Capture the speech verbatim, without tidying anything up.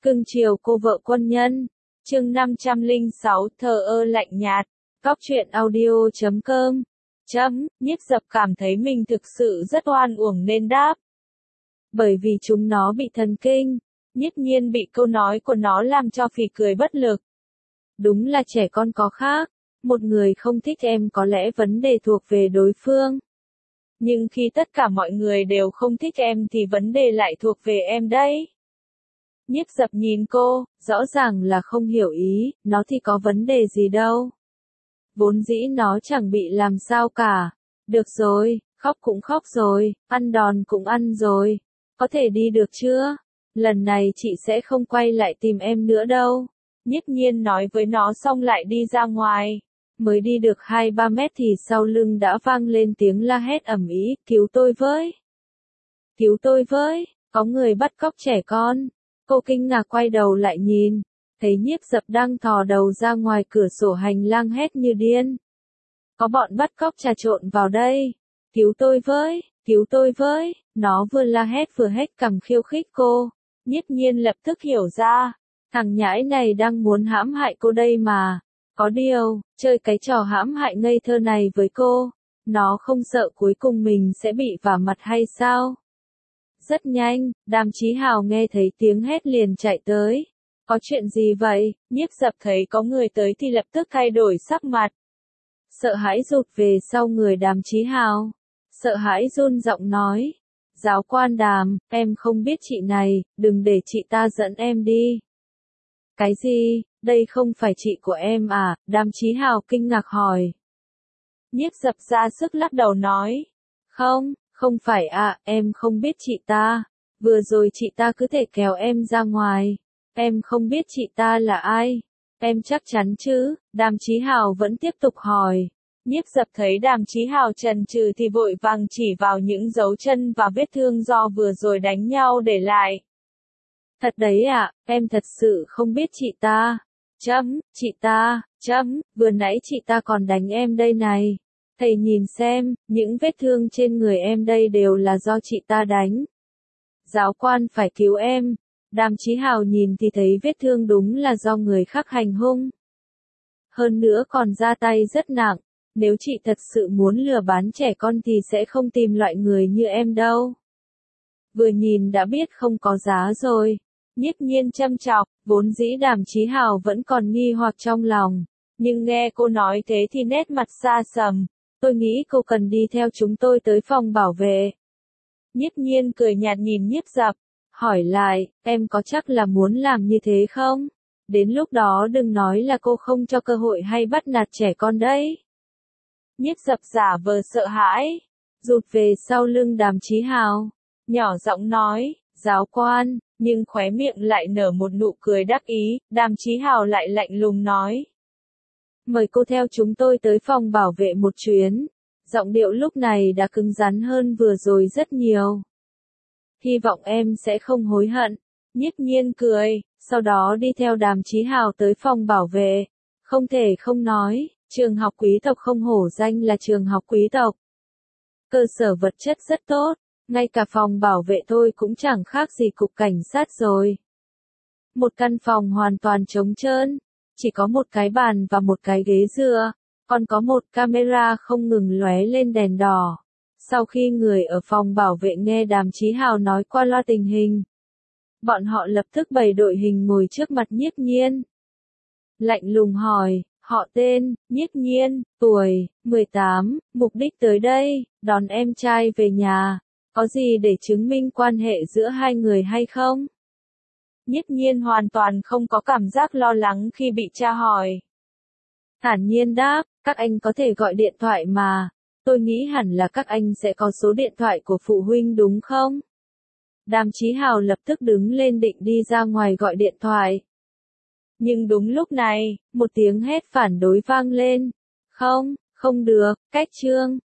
Cưng chiều cô vợ quân nhân. Chương năm trăm lẻ sáu thờ ơ lạnh nhạt. Cóc truyện audio chấm com. Chấm, Nhiếp Dập cảm thấy mình thực sự rất oan uổng nên đáp. Bởi vì chúng nó bị thần kinh. Nhiếp Nhiên bị câu nói của nó làm cho phì cười bất lực. Đúng là trẻ con có khác. Một người không thích em có lẽ vấn đề thuộc về đối phương. Nhưng khi tất cả mọi người đều không thích em thì vấn đề lại thuộc về em đấy. Nhiếp Dập nhìn cô, rõ ràng là không hiểu ý, nó thì có vấn đề gì đâu. Vốn dĩ nó chẳng bị làm sao cả. Được rồi, khóc cũng khóc rồi, ăn đòn cũng ăn rồi. Có thể đi được chưa? Lần này chị sẽ không quay lại tìm em nữa đâu. Nhiếp Nhiên nói với nó xong lại đi ra ngoài. Mới đi được hai ba mét thì sau lưng đã vang lên tiếng la hét ầm ĩ, cứu tôi với. Cứu tôi với, có người bắt cóc trẻ con. Cô kinh ngạc quay đầu lại nhìn, thấy Nhiếp Dập đang thò đầu ra ngoài cửa sổ hành lang hét như điên. Có bọn bắt cóc trà trộn vào đây. Cứu tôi với, cứu tôi với, nó vừa la hét vừa hét cằm khiêu khích cô. Nhiếp Nhiên lập tức hiểu ra, thằng nhãi này đang muốn hãm hại cô đây mà. Có điều, chơi cái trò hãm hại ngây thơ này với cô, nó không sợ cuối cùng mình sẽ bị vả mặt hay sao? Rất nhanh, Đàm Chí Hào nghe thấy tiếng hét liền chạy tới. Có chuyện gì vậy? Nhiếp Dập thấy có người tới thì lập tức thay đổi sắc mặt. Sợ hãi rụt về sau người Đàm Chí Hào. Sợ hãi run giọng nói. Giáo quan Đàm, em không biết chị này, đừng để chị ta dẫn em đi. Cái gì? Đây không phải chị của em à? Đàm Chí Hào kinh ngạc hỏi. Nhiếp Dập ra sức lắc đầu nói. Không, không phải à, em không biết chị ta. Vừa rồi chị ta cứ thể kéo em ra ngoài. Em không biết chị ta là ai. Em chắc chắn chứ? Đàm Chí Hào vẫn tiếp tục hỏi. Nhiếp Dập thấy Đàm Chí Hào chần chừ thì vội vàng chỉ vào những dấu chân và vết thương do vừa rồi đánh nhau để lại. Thật đấy ạ, à, em thật sự không biết chị ta. Chấm, chị ta, chấm, vừa nãy chị ta còn đánh em đây này. Thầy nhìn xem, những vết thương trên người em đây đều là do chị ta đánh. Giáo quan phải cứu em. Đàm Chí Hào nhìn thì thấy vết thương đúng là do người khác hành hung. Hơn nữa còn ra tay rất nặng. Nếu chị thật sự muốn lừa bán trẻ con thì sẽ không tìm loại người như em đâu. Vừa nhìn đã biết không có giá rồi. Nhiếp Nhiên châm chọc, vốn dĩ Đàm Chí Hào vẫn còn nghi hoặc trong lòng. Nhưng nghe cô nói thế thì nét mặt xa sầm. Tôi nghĩ cô cần đi theo chúng tôi tới phòng bảo vệ. Nhiếp Nhiên cười nhạt nhìn Nhiếp Dập, hỏi lại, em có chắc là muốn làm như thế không? Đến lúc đó đừng nói là cô không cho cơ hội hay bắt nạt trẻ con đấy. Nhiếp Dập giả vờ sợ hãi, rụt về sau lưng Đàm Chí Hào, nhỏ giọng nói, giáo quan, nhưng khóe miệng lại nở một nụ cười đắc ý. Đàm Chí Hào lại lạnh lùng nói. Mời cô theo chúng tôi tới phòng bảo vệ một chuyến. Giọng điệu lúc này đã cứng rắn hơn vừa rồi rất nhiều. Hy vọng em sẽ không hối hận. Nhiếp Nhiên cười, sau đó đi theo Đàm Chí Hào tới phòng bảo vệ. Không thể không nói, trường học quý tộc không hổ danh là trường học quý tộc. Cơ sở vật chất rất tốt, ngay cả phòng bảo vệ tôi cũng chẳng khác gì cục cảnh sát rồi. Một căn phòng hoàn toàn trống trơn, chỉ có một cái bàn và một cái ghế dựa, còn có một camera không ngừng lóe lên đèn đỏ. Sau khi người ở phòng bảo vệ nghe Đàm Chí Hào nói qua loa tình hình, bọn họ lập tức bày đội hình ngồi trước mặt Nhiếp Nhiên. Lạnh lùng hỏi, họ tên, Nhiếp Nhiên, tuổi, mười tám, mục đích tới đây, đón em trai về nhà, có gì để chứng minh quan hệ giữa hai người hay không? Nhiếp Nhiên hoàn toàn không có cảm giác lo lắng khi bị tra hỏi. Thản nhiên đáp, các anh có thể gọi điện thoại mà, tôi nghĩ hẳn là các anh sẽ có số điện thoại của phụ huynh đúng không? Đàm Chí Hào lập tức đứng lên định đi ra ngoài gọi điện thoại. Nhưng đúng lúc này, một tiếng hét phản đối vang lên. Không, không được, cách trương.